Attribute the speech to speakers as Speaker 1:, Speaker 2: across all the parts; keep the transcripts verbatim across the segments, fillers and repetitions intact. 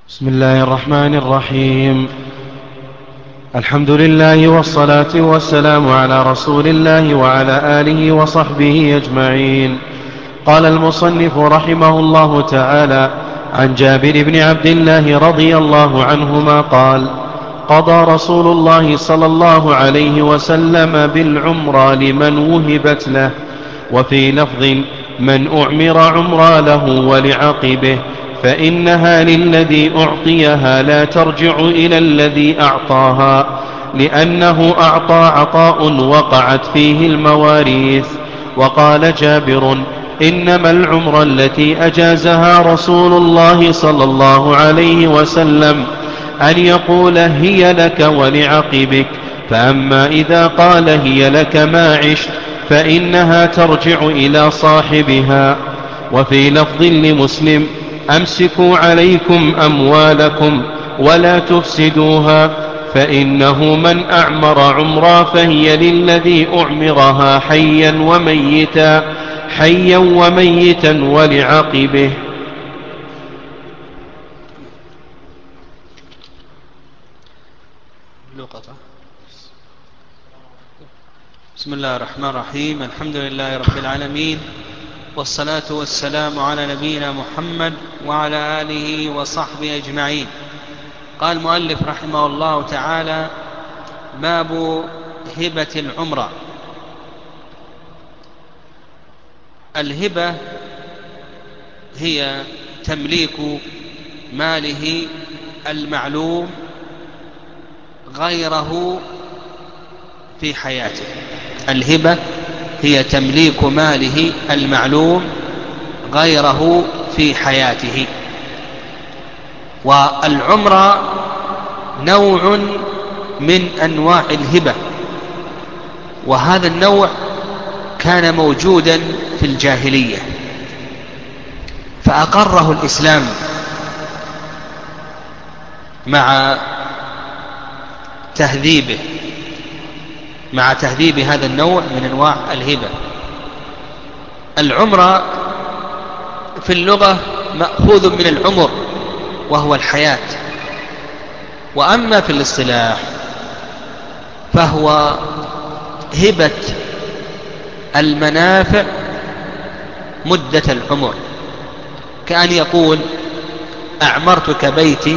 Speaker 1: بسم الله الرحمن الرحيم. الحمد لله والصلاة والسلام على رسول الله وعلى آله وصحبه أجمعين. قال المصنف رحمه الله تعالى: عن جابر بن عبد الله رضي الله عنهما قال: قضى رسول الله صلى الله عليه وسلم بالعمرى لمن وهبت له، وفي لفظ: من أعمر عمرى له ولعقبه، فإنها للذي أعطيها لا ترجع إلى الذي أعطاها، لأنه أعطى عطاء وقعت فيه المواريث. وقال جابر: إنما العمرة التي أجازها رسول الله صلى الله عليه وسلم أن يقول هي لك ولعقبك، فأما إذا قال هي لك ما عشت فإنها ترجع إلى صاحبها. وفي لفظ لمسلم: أمسكوا عليكم أموالكم ولا تفسدوها، فإنه من أعمر عمرا فهي للذي أعمرها حيا وميتا حيا وميتا ولعقبه.
Speaker 2: بسم الله الرحمن الرحيم. الحمد لله رب العالمين، والصلاة والسلام على نبينا محمد وعلى آله وصحبه أجمعين. قال المؤلف رحمه الله تعالى: باب هبة العمرة. الهبة هي تمليك ماله المعلوم غيره في حياته. الهبة هي تمليك ماله المعلوم غيره في حياته. والعمرة نوع من أنواع الهبة، وهذا النوع كان موجودا في الجاهلية، فأقره الإسلام مع تهذيبه مع تهذيب هذا النوع من أنواع الهبة. العمرة في اللغة مأخوذ من العمر وهو الحياة، وأما في الاصطلاح فهو هبة المنافع مدة العمر، كأن يقول: أعمرتك بيتي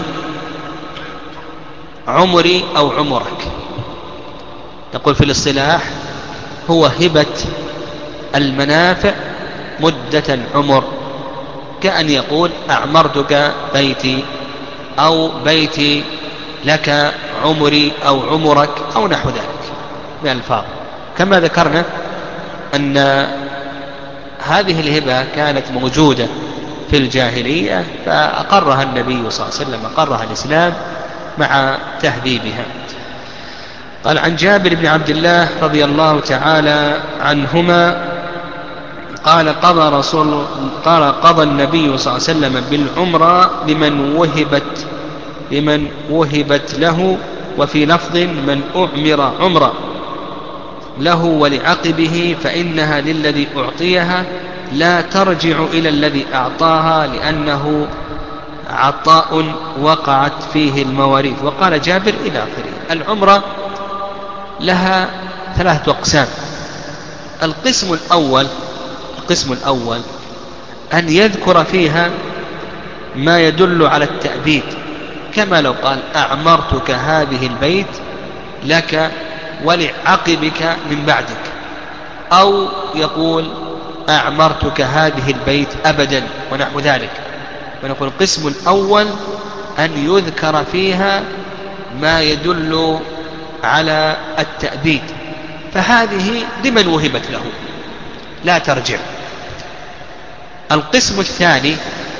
Speaker 2: عمري أو عمرك. يقول في الاصطلاح هو هبة المنافع مدة العمر، كأن يقول: أعمرتك بيتي أو بيتي لك عمري أو عمرك أو نحو ذلك من الألفاظ. كما ذكرنا أن هذه الهبة كانت موجودة في الجاهلية، فأقرها النبي صلى الله عليه وسلم، أقرها الإسلام مع تهذيبها. قال: عن جابر بن عبد الله رضي الله تعالى عنهما قال: قضى رسول قال قضى النبي صلى الله عليه وسلم بالعمرة لمن وهبت لمن وهبت له، وفي لفظ: من أعمر عمرة له ولعقبه، فإنها للذي أعطيها لا ترجع إلى الذي أعطاها، لأنه عطاء وقعت فيه المواريث. وقال جابر إلى آخره. العمرة لها ثلاثة أقسام. القسم الأول القسم الأول أن يذكر فيها ما يدل على التأبيد، كما لو قال: أعمرتك هذه البيت لك ولعقبك من بعدك، أو يقول: أعمرتك هذه البيت أبدا ونحو ذلك. ونقول القسم الأول أن يذكر فيها ما يدل على التأبيد، فهذه لمن وهبت له لا ترجع. القسم الثاني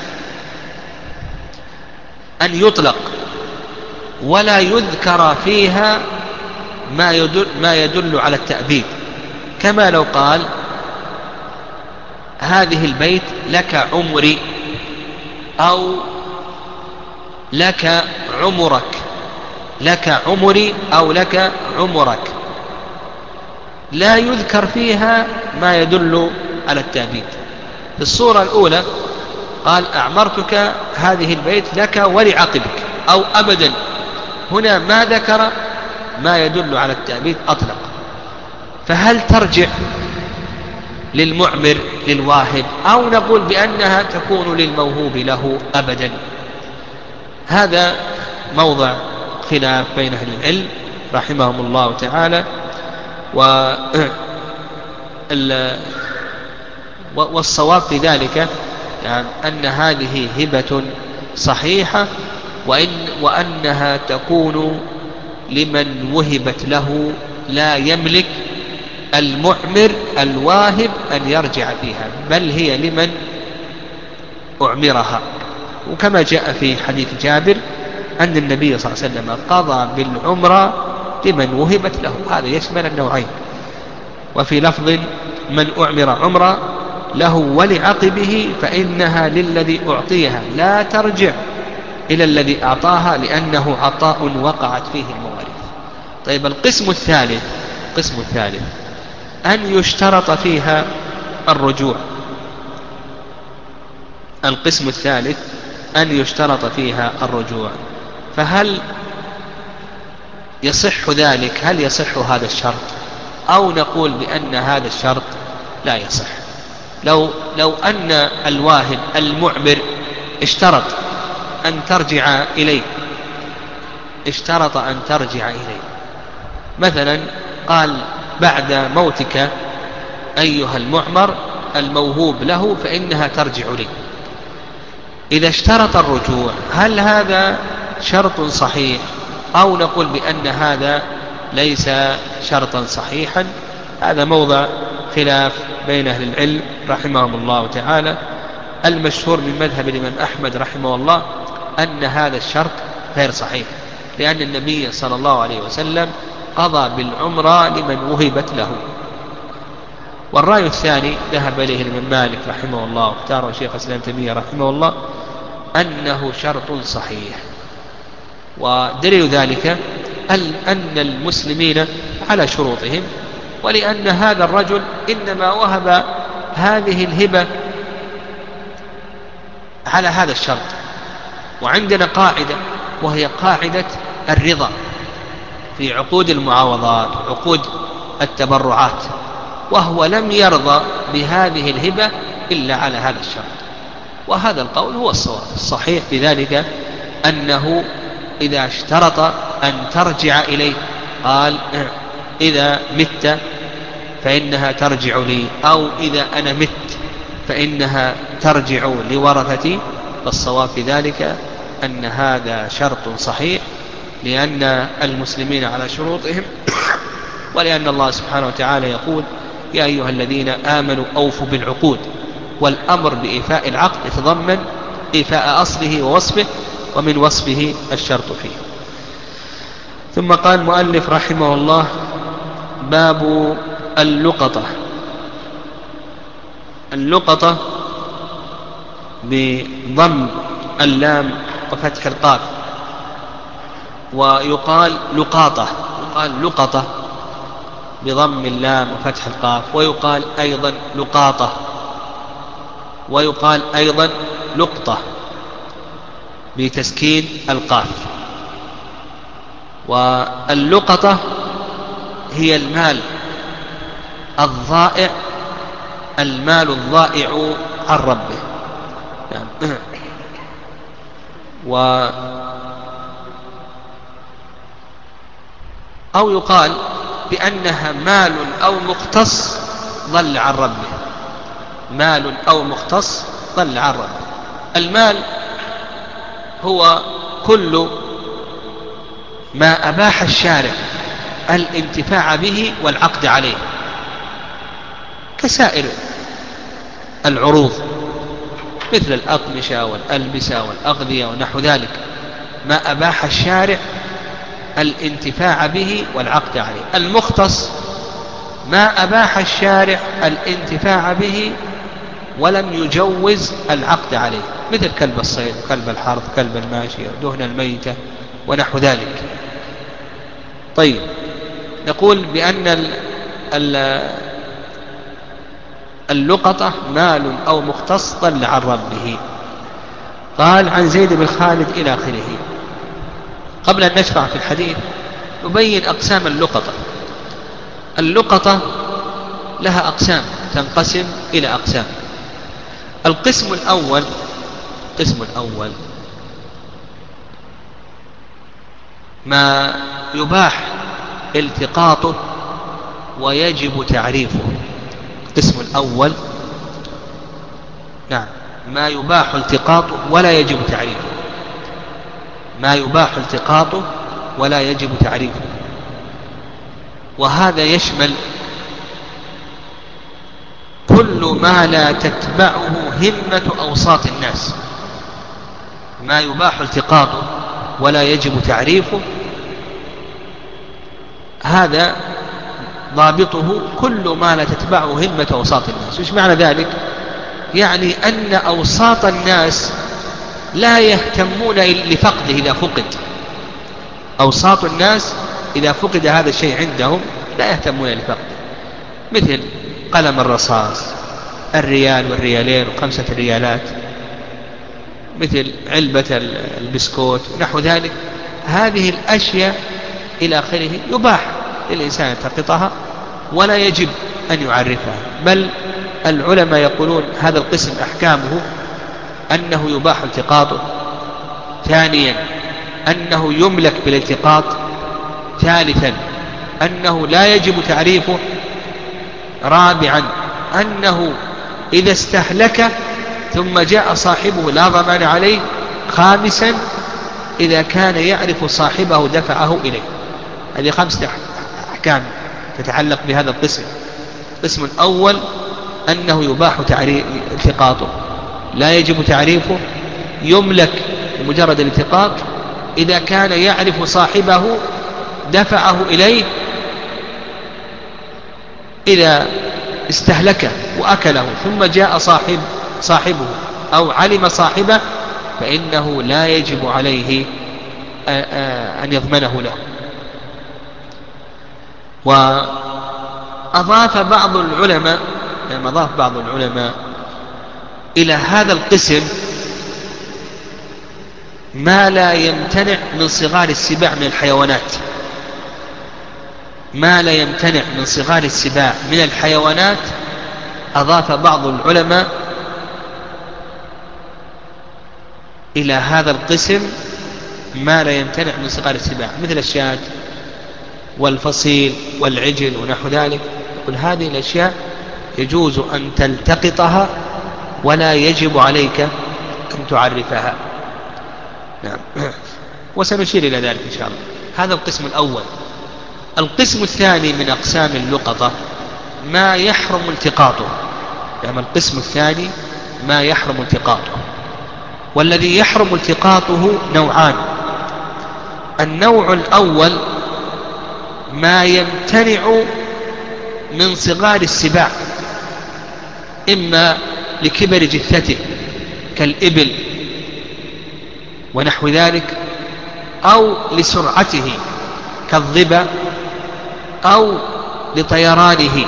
Speaker 2: أن يطلق ولا يذكر فيها ما يدل, ما يدل على التأبيد، كما لو قال: هذه البيت لك عمري أو لك عمرك لك عمري أو لك عمرك، لا يذكر فيها ما يدل على التأبيد. في الصورة الأولى قال: أعمرتك هذه البيت لك ولعقبك أو أبدا. هنا ما ذكر ما يدل على التأبيد أطلق. فهل ترجع للمعمر للواهب أو نقول بأنها تكون للموهوب له أبدا؟ هذا موضع خلاف بين أهل العلم رحمهم الله تعالى. والصواب في ذلك يعني أن هذه هبة صحيحة، وإن وأنها تكون لمن وهبت له، لا يملك المعمر الواهب أن يرجع فيها، بل هي لمن أعمرها. وكما جاء في حديث جابر أن النبي صلى الله عليه وسلم قضى بالعمرة لمن وهبت له، هذا يشمل النوعين. وفي لفظ من أعمر عمرة له ولعقبه فإنها للذي أعطيها لا ترجع إلى الذي أعطاها، لأنه عطاء وقعت فيه المواريث. طيب القسم الثالث القسم الثالث أن يشترط فيها الرجوع. القسم الثالث أن يشترط فيها الرجوع. فهل يصح ذلك؟ هل يصح هذا الشرط أو نقول بأن هذا الشرط لا يصح؟ لو, لو أن الواهب المعمر اشترط أن ترجع إليه اشترط أن ترجع إليه مثلا قال بعد موتك أيها المعمر الموهوب له فإنها ترجع لي، إذا اشترط الرجوع هل هذا شرط صحيح أو نقول بأن هذا ليس شرطا صحيحا؟ هذا موضع خلاف بين أهل العلم رحمهم الله تعالى. المشهور من مذهب الإمام أحمد رحمه الله أن هذا الشرط غير صحيح، لأن النبي صلى الله عليه وسلم قضى بالعمرة لمن وهبت له. والرأي الثاني ذهب إليه الإمام مالك رحمه الله واختاره شيخ الإسلام ابن تيمية رحمه الله أنه شرط صحيح. ودليل ذلك أن المسلمين على شروطهم، ولأن هذا الرجل إنما وهب هذه الهبة على هذا الشرط. وعندنا قاعدة وهي قاعدة الرضا في عقود المعاوضات وعقود التبرعات، وهو لم يرضى بهذه الهبة إلا على هذا الشرط. وهذا القول هو الصواب. الصحيح في ذلك أنه إذا اشترط أن ترجع إليه قال إذا مت فإنها ترجع لي، أو إذا أنا مت فإنها ترجع لورثتي، فالصواب في ذلك أن هذا شرط صحيح، لأن المسلمين على شروطهم، ولأن الله سبحانه وتعالى يقول يا أيها الذين آمنوا أوفوا بالعقود، والأمر بإيفاء العقد يتضمن إيفاء أصله ووصفه، ومن وصفه الشرط فيه. ثم قال المؤلف رحمه الله باب اللقطة. اللقطة بضم اللام وفتح القاف، ويقال لقاطة، يقال لقطة بضم اللام وفتح القاف، ويقال أيضا لقاطة، ويقال أيضا لقطة بتسكين القاف. واللقطة هي المال الضائع، المال الضائع عن ربه. يعني و أو يقال بأنها مال أو مختص ضل عن ربه، مال أو مختص ضل عن ربه. المال هو كل ما أباح الشارع الانتفاع به والعقد عليه، كسائر العروض مثل الأقمشة والألبسة والأغذية ونحو ذلك، ما أباح الشارع الانتفاع به والعقد عليه. المختص ما أباح الشارع الانتفاع به ولم يجوز العقد عليه، مثل كلب الصيد وكلب الحرث كلب الماشية ودهن الميتة ونحو ذلك. طيب، نقول بأن اللقطة مال أو مختص ضل عن ربه. قال عن زيد بن خالد إلى آخره. قبل أن نشرع في الحديث نبين أقسام اللقطة. اللقطة لها أقسام تنقسم إلى أقسام. القسم الأول القسم الأول ما يباح التقاطه ويجب تعريفه. القسم الأول نعم ما يباح التقاطه ولا يجب تعريفه. ما يباح التقاطه ولا يجب تعريفه، وهذا يشمل كل ما لا تتبعه همة أوساط الناس. ما يباح التقاطه ولا يجب تعريفه، هذا ضابطه كل ما لا تتبعه همة أوساط الناس. وش معنى ذلك؟ يعني أن أوساط الناس لا يهتمون لفقده إذا فقد. أوساط الناس إذا فقد هذا الشيء عندهم لا يهتمون لفقده، مثل قلم الرصاص، الريال والريالين وخمسة الريالات، مثل علبة البسكوت ونحو ذلك. هذه الأشياء إلى آخره يباح للإنسان أن يلتقطها ولا يجب أن يعرفها، بل العلماء يقولون هذا القسم أحكامه أنه يباح التقاطه، ثانيا أنه يملك بالالتقاط، ثالثا أنه لا يجب تعريفه، رابعا أنه إذا استهلك ثم جاء صاحبه لا ضمان عليه، خامسا إذا كان يعرف صاحبه دفعه إليه. هذه خمسة أحكام تتعلق بهذا القسم. القسم الأول أنه يباح التقاطه، لا يجب تعريفه، يملك بمجرد الالتقاط، إذا كان يعرف صاحبه دفعه إليه، إذا استهلكه وأكله ثم جاء صاحب صاحبه أو علم صاحبه فإنه لا يجب عليه أن يضمنه له. وأضاف بعض العلماء يعني أضاف بعض العلماء إلى هذا القسم ما لا يمتنع من صغار السباع من الحيوانات. ما لا يمتنع من صغار السباع من الحيوانات أضاف بعض العلماء إلى هذا القسم ما لا يمتنع من صغار السباع، مثل الشاة والفصيل والعجل ونحو ذلك. يقول هذه الأشياء يجوز أن تلتقطها ولا يجب عليك أن تعرفها. نعم. وسنشير إلى ذلك إن شاء الله. هذا القسم الأول. القسم الثاني من أقسام اللقطة ما يحرم التقاطه. يعني القسم الثاني ما يحرم التقاطه، والذي يحرم التقاطه نوعان. النوع الأول ما يمتنع من صغار السباع، إما لكبر جثته كالإبل ونحو ذلك، أو لسرعته كالظبا، أو لطيرانه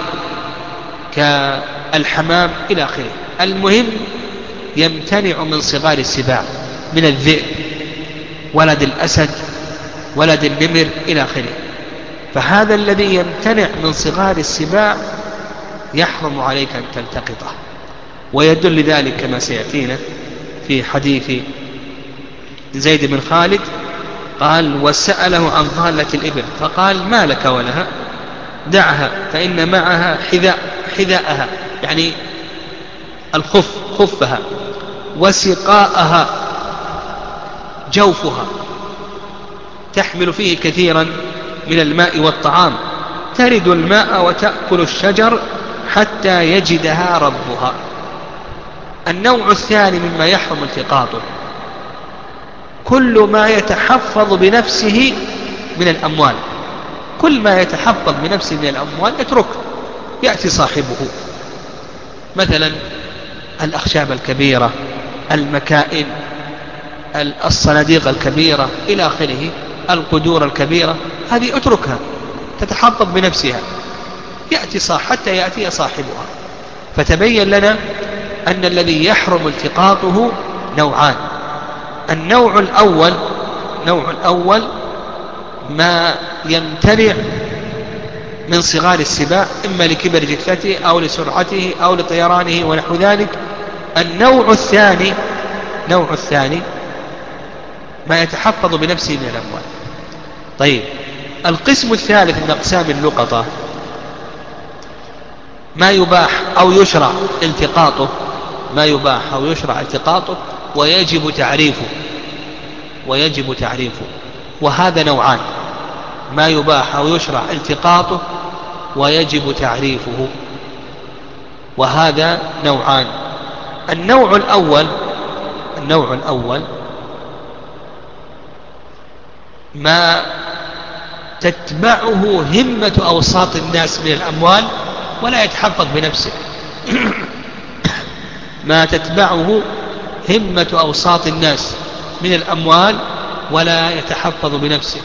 Speaker 2: كالحمام إلى آخره. المهم يمتنع من صغار السباع، من الذئب، ولد الأسد، ولد النمر إلى آخره. فهذا الذي يمتنع من صغار السباع يحرم عليك أن تلتقطه. ويدل لذلك كما سيأتينا في حديث زيد بن خالد، قال وسأله عن ضالة الإبل فقال ما لك ولها، دعها فإن معها حذاء حذاءها يعني الخف خفها، وسقاءها جوفها، تحمل فيه كثيرا من الماء والطعام، ترد الماء وتأكل الشجر حتى يجدها ربها. النوع الثاني مما يحرم التقاطه كل ما يتحفظ بنفسه من الأموال. كل ما يتحفظ بنفسه من الأموال يتركه، يأتي صاحبه، مثلا الأخشاب الكبيرة، المكائن، الصناديق الكبيرة إلى آخره، القدور الكبيرة، هذه اتركها تتحفظ بنفسها، يأتي صاح حتى يأتي صاحبها. فتبين لنا أن الذي يحرم التقاطه نوعان: النوع الأول النوع الأول ما يمتنع من صغار السباع، إما لكبر جثته أو لسرعته أو لطيرانه ونحو ذلك. النوع الثاني نوع الثاني ما يتحفظ بنفسه من الأموال. طيب، القسم الثالث من أقسام اللقطة ما يباح أو يشرع التقاطه ما يباح أو يشرع التقاطه ويجب تعريفه ويجب تعريفه وهذا نوعان: ما يباح أو يشرع التقاطه ويجب تعريفه، وهذا نوعان. النوع الأول النوع الأول ما تتبعه همة أوساط الناس من الأموال ولا يتحفظ بنفسه ما تتبعه همة أوساط الناس من الأموال ولا يتحفظ بنفسه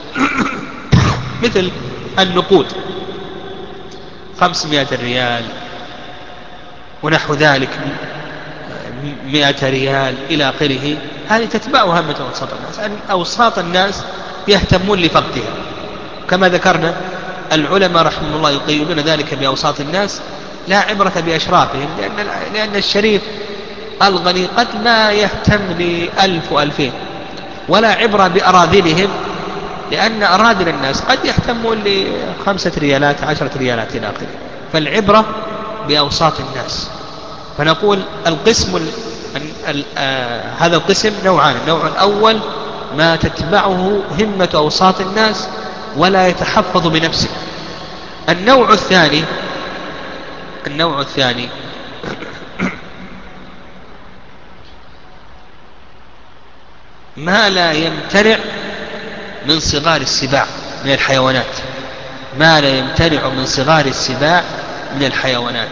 Speaker 2: مثل النقود، خمسمائة ريال ونحو ذلك، مائة ريال إلى آخره. هذه تتبعها همة أوساط الناس. أن أوساط الناس يهتمون لفقدها، كما ذكرنا العلماء رحمه الله يقيدون ذلك بأوساط الناس، لا عبرة بأشرافهم، لأن, لأن الشريف الغني قد ما يهتم لألف وألفين، ولا عبرة بأراذلهم، لأن أراذل الناس قد يهتمون لخمسة ريالات عشرة ريالات إلى آخره. فالعبرة بأوساط الناس. فنقول القسم ال ال آه هذا القسم نوعان: النوع الأول ما تتبعه همة أوساط الناس ولا يتحفظ بنفسه. النوع الثاني النوع الثاني ما لا يمتنع من صغار السباع من الحيوانات ما لا يمتنع من صغار السباع من الحيوانات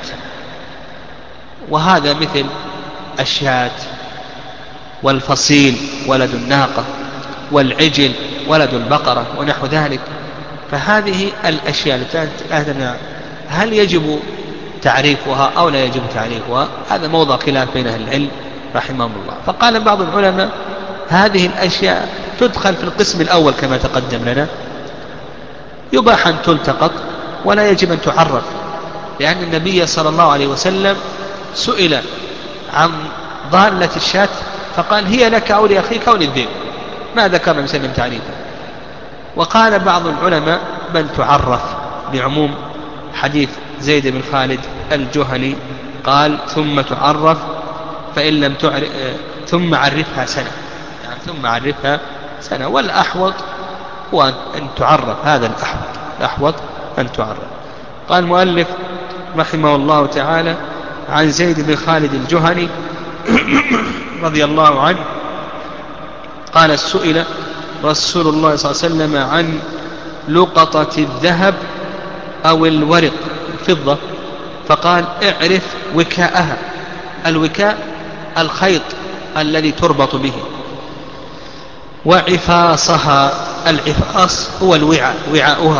Speaker 2: وهذا مثل الشاة والفصيل ولد الناقة والعجل ولد البقرة ونحو ذلك. فهذه الأشياء التي هل يجب تعريفها أو لا يجب تعريفها، هذا موضع خلاف بين أهل العلم رحمهم الله. فقال بعض العلماء هذه الأشياء تدخل في القسم الأول كما تقدم لنا، يباح أن تلتقط ولا يجب أن تعرف، لأن النبي صلى الله عليه وسلم سئل عن ضالة الشاة فقال هي لك أو لأخيك أو للذئب، ما ذكر النبي صلى الله عليه وسلم تعريفها. وقال بعض العلماء بل تعرف بعموم حديث زيد بن خالد الجهني قال ثم تعرف فإن لم تعرف ثم عرفها سنة، يعني ثم عرفها سنة. والأحوط هو أن تعرف، هذا الأحوط الأحوط أن تعرف. قال المؤلف رحمه الله تعالى عن زيد بن خالد الجهني رضي الله عنه قال سئل رسول الله صلى الله عليه وسلم عن لقطة الذهب أو الورق الفضة، فقال اعرف وكاءها. الوكاء الخيط الذي تربط به، وعفاصها، العفاص هو الوعاء وعاؤها،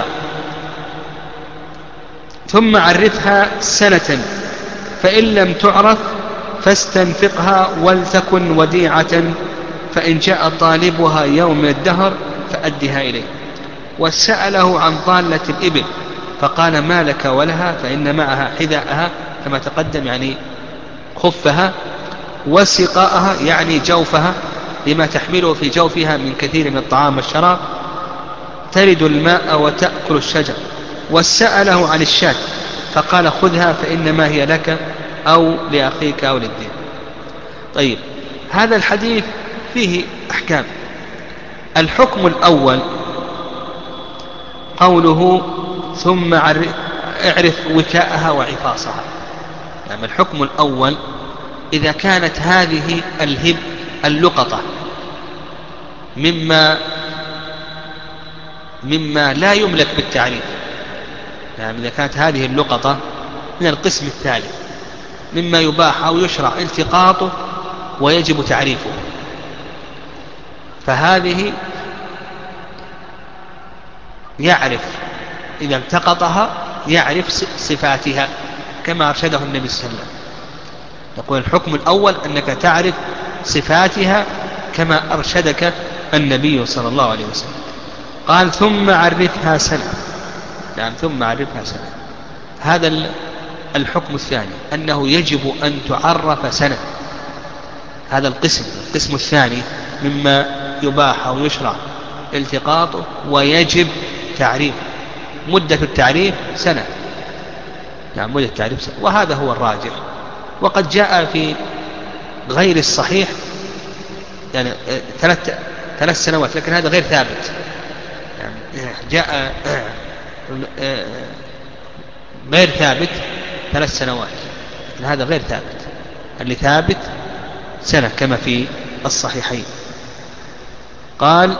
Speaker 2: ثم عرفها سنة، فإن لم تعرف فاستنفقها ولتكن وديعة، فإن جاء طالبها يوم من الدهر فأدها إليه. وسأله عن ضالة الإبل فقال ما لك ولها، فإن معها حذاءها كما تقدم يعني خفها، وسقاءها يعني جوفها لما تحمله في جوفها من كثير من الطعام والشراب، ترد الماء وتأكل الشجر. وسأله عن الشاة فقال خذها فإنما هي لك أو لأخيك أو للذئب. طيب، هذا الحديث فيه أحكام. الحكم الأول قوله ثم اعرف وكاءها وعفاصها. يعني الحكم الأول إذا كانت هذه الهب اللقطة مما مما لا يملك بالتعريف، يعني إذا كانت هذه اللقطة من القسم الثالث مما يباح أو يشرع التقاطه ويجب تعريفه، فهذه يعرف إذا التقطها يعرف صفاتها كما أرشده النبي صلى الله عليه وسلم. يقول الحكم الأول أنك تعرف صفاتها كما أرشدك النبي صلى الله عليه وسلم. قال ثم عرفها سنة. نعم ثم عرفها سنة. هذا الحكم الثاني أنه يجب أن تعرف سنة. هذا القسم القسم الثاني مما يباح أو يشرع التقاطه ويجب تعريفه. مدة التعريف سنة. نعم مدة التعريف سنة، وهذا هو الراجح. وقد جاء في غير الصحيح يعني ثلاث ثلاث سنوات، لكن هذا غير ثابت. يعني جاء غير ثابت ثلاث سنوات، لكن هذا غير ثابت. اللي ثابت سنة كما في الصحيحين. قال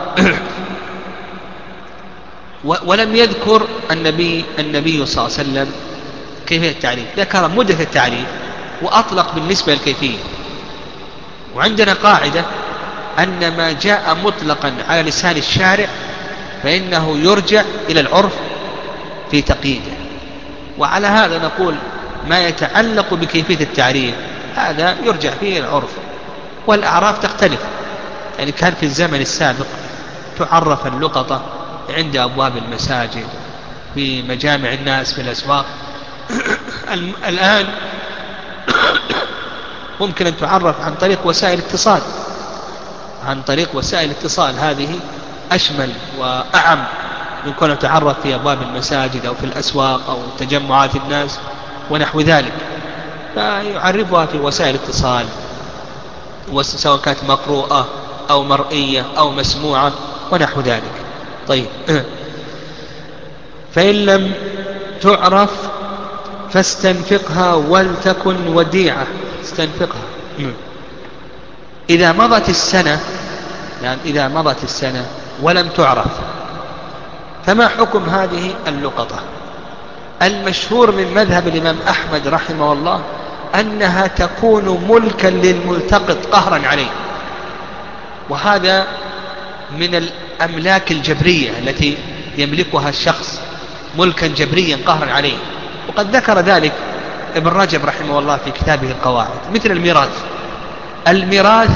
Speaker 2: ولم يذكر النبي النبي صلى الله عليه وسلم كيفية التعريف، ذكر مدة التعريف وأطلق بالنسبة للكيفية. وعندنا قاعدة أن ما جاء مطلقا على لسان الشارع فإنه يرجع إلى العرف في تقييده. وعلى هذا نقول ما يتعلق بكيفية التعريف هذا يرجع فيه إلى العرف، والأعراف تختلف. يعني كان في الزمن السابق تعرف اللقطة عند أبواب المساجد في مجامع الناس في الأسواق. الآن ممكن أن تعرف عن طريق وسائل اتصال عن طريق وسائل اتصال هذه أشمل وأعم من كون أن تعرف في أبواب المساجد أو في الأسواق أو تجمعات الناس ونحو ذلك. فيعرفها في وسائل اتصال سواء كانت مقروءة أو مرئية أو مسموعة ونحو ذلك. طيب فإن لم تعرف فاستنفقها ولتكن وديعة. استنفقها إذا مضت السنة، يعني إذا مضت السنة ولم تعرف، فما حكم هذه اللقطة؟ المشهور من مذهب الإمام أحمد رحمه الله أنها تكون ملكا للملتقط قهرا عليه، وهذا من الأملاك الجبرية التي يملكها الشخص ملكا جبريا قهرا عليه. وقد ذكر ذلك ابن رجب رحمه الله في كتابه القواعد. مثل الميراث، الميراث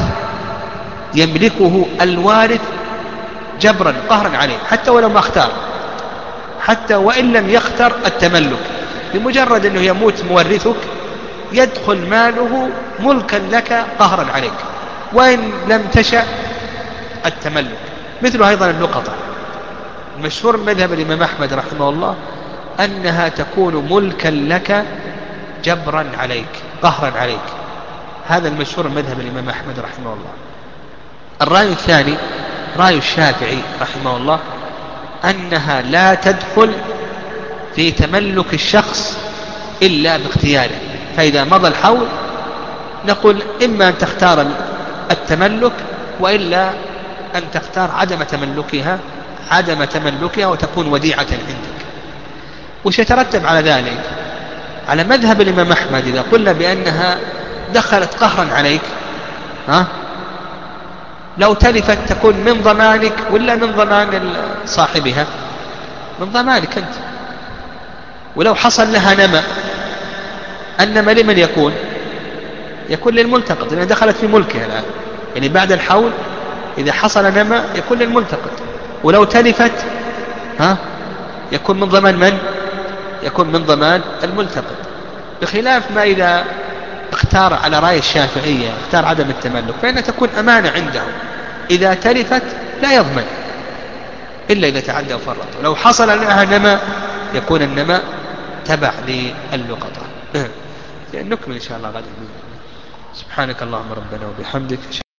Speaker 2: يملكه الوارث جبرا قهرا عليه حتى ولو ما اختار، حتى وإن لم يختر التملك، بمجرد أنه يموت مورثك يدخل ماله ملكا لك قهرا عليك وإن لم تشأ التملك. مثل أيضا اللقطة، المشهور من مذهب الإمام أحمد رحمه الله أنها تكون ملكا لك جبرا عليك قهرا عليك. هذا المشهور من مذهب الإمام أحمد رحمه الله. الرأي الثاني رأي الشافعي رحمه الله أنها لا تدخل في تملك الشخص إلا باختياره. فإذا مضى الحول نقول إما أن تختار التملك وإلا أن تختار عدم تملكها عدم تملكها وتكون وديعة عندك. وش يترتب على ذلك؟ على مذهب الإمام أحمد إذا قلنا بأنها دخلت قهرا عليك، ها؟ لو تلفت تكون من ضمانك ولا من ضمان صاحبها؟ من ضمانك أنت. ولو حصل لها نمى، النمى لمن يكون؟ يكون للملتقط لأنها دخلت في ملكها الآن. يعني بعد الحول إذا حصل نمى يكون للملتقط. ولو تلفت ها يكون من ضمان من؟ يكون من ضمان الملتقط. بخلاف ما إذا اختار على رأي الشافعية اختار عدم التملك فإنها تكون أمانة عنده، إذا تلفت لا يضمن إلا إذا تعدى وفرط. لو حصل لها نمى يكون النمى تبع للقطة. نكمل إن شاء الله غدا. سبحانك اللهم ربنا وبحمدك.